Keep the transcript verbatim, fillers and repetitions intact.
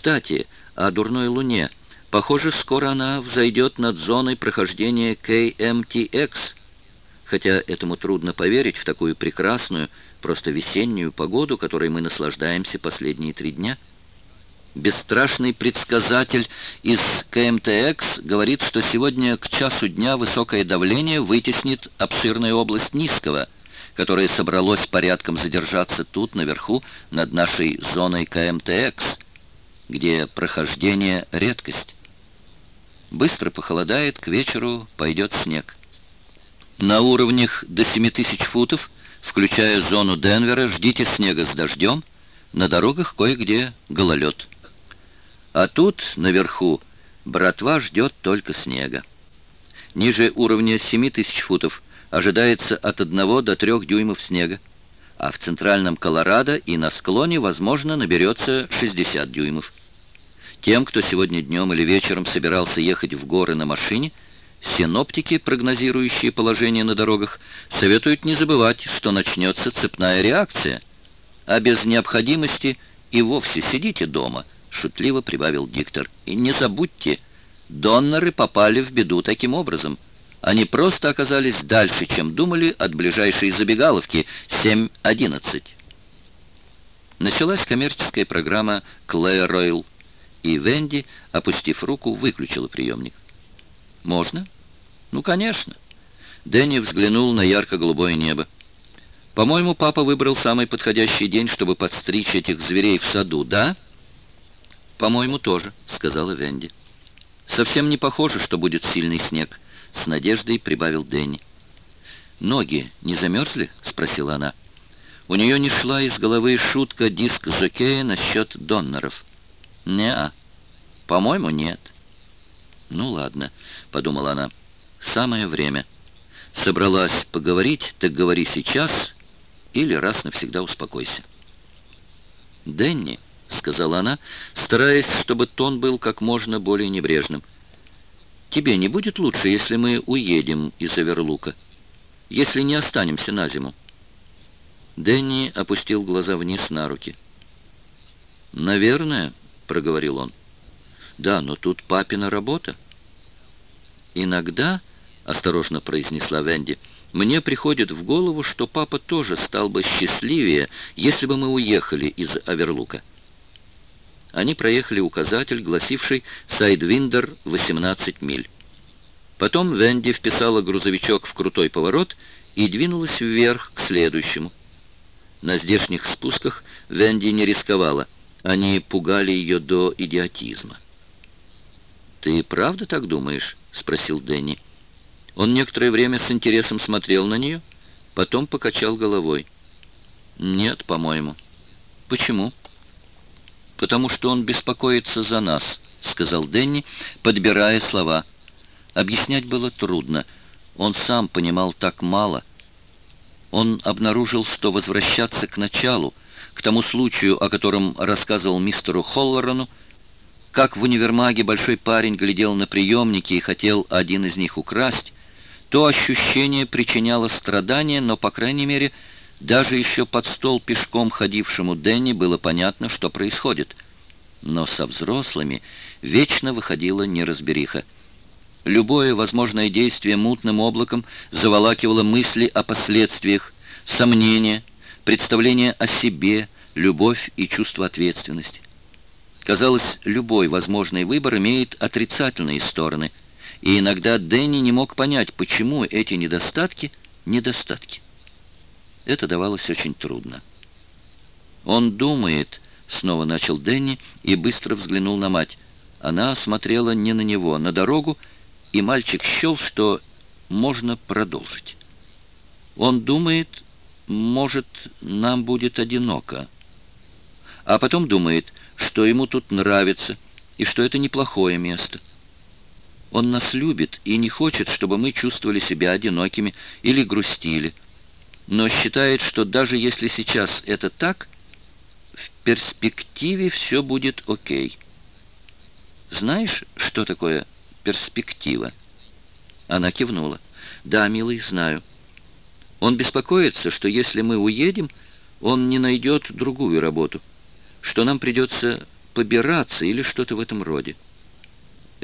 Кстати, о дурной луне. Похоже, скоро она взойдет над зоной прохождения кей эм ти экс, хотя этому трудно поверить в такую прекрасную, просто весеннюю погоду, которой мы наслаждаемся последние три дня. Бесстрашный предсказатель из кей эм ти экс говорит, что сегодня к часу дня высокое давление вытеснит обширную область низкого, которое собралось порядком задержаться тут, наверху, над нашей зоной кей эм ти экс, где прохождение — редкость. Быстро похолодает, к вечеру пойдет снег. На уровнях до семи тысяч футов, включая зону Денвера, ждите снега с дождем, на дорогах кое-где гололед. А тут, наверху, братва ждет только снега. Ниже уровня семи тысяч футов ожидается от одного до трех дюймов снега, а в центральном Колорадо и на склоне, возможно, наберется шестьдесят дюймов. Тем, кто сегодня днем или вечером собирался ехать в горы на машине, синоптики, прогнозирующие положение на дорогах, советуют не забывать, что начнется цепная реакция, а без необходимости и вовсе сидите дома, шутливо прибавил диктор. И не забудьте, доноры попали в беду таким образом. Они просто оказались дальше, чем думали, от ближайшей забегаловки семь одиннадцать. Началась коммерческая программа Clair Oil, и Венди, опустив руку, выключила приемник. «Можно?» «Ну, конечно». Дэнни взглянул на ярко-голубое небо. «По-моему, папа выбрал самый подходящий день, чтобы подстричь этих зверей в саду, да?» «По-моему, тоже», — сказала Венди. «Совсем не похоже, что будет сильный снег», — с надеждой прибавил Дэнни. «Ноги не замерзли?» — спросила она. У нее не шла из головы шутка диск-жокея насчет доноров. «Не-а, по-моему, нет». «Ну ладно», — подумала она, — «самое время. Собралась поговорить, так говори сейчас или раз навсегда успокойся». «Дэнни», — сказала она, стараясь, чтобы тон был как можно более небрежным, — «тебе не будет лучше, если мы уедем из Оверлука, если не останемся на зиму?» Дэнни опустил глаза вниз на руки. «Наверное», — проговорил он. «Да, но тут папина работа». «Иногда», — осторожно произнесла Венди, — «мне приходит в голову, что папа тоже стал бы счастливее, если бы мы уехали из Оверлука». Они проехали указатель, гласивший «Сайдвиндер восемнадцать миль». Потом Венди вписала грузовичок в крутой поворот и двинулась вверх к следующему. На здешних спусках Венди не рисковала. Они пугали ее до идиотизма. «Ты правда так думаешь?» — спросил Дэнни. Он некоторое время с интересом смотрел на нее, потом покачал головой. «Нет, по-моему». «Почему?» «Потому что он беспокоится за нас», — сказал Дэнни, подбирая слова. Объяснять было трудно. Он сам понимал так мало. Он обнаружил, что возвращаться к началу, к тому случаю, о котором рассказывал мистеру Холлорану, как в универмаге большой парень глядел на приемники и хотел один из них украсть, то ощущение причиняло страдания, но, по крайней мере, даже еще под стол пешком ходившему Дэнни было понятно, что происходит. Но со взрослыми вечно выходила неразбериха. Любое возможное действие мутным облаком заволакивало мысли о последствиях, сомнения, представление о себе, любовь и чувство ответственности. Казалось, любой возможный выбор имеет отрицательные стороны, и иногда Дэнни не мог понять, почему эти недостатки – недостатки. Это давалось очень трудно. «Он думает», — снова начал Дэнни и быстро взглянул на мать. Она смотрела не на него, на дорогу, и мальчик счел, что можно продолжить. «Он думает, может, нам будет одиноко. А потом думает, что ему тут нравится, и что это неплохое место. Он нас любит и не хочет, чтобы мы чувствовали себя одинокими или грустили, но считает, что даже если сейчас это так, в перспективе все будет окей. Знаешь, что такое перспектива?» Она кивнула. «Да, милый, знаю. Он беспокоится, что если мы уедем, он не найдет другую работу, что нам придется побираться или что-то в этом роде.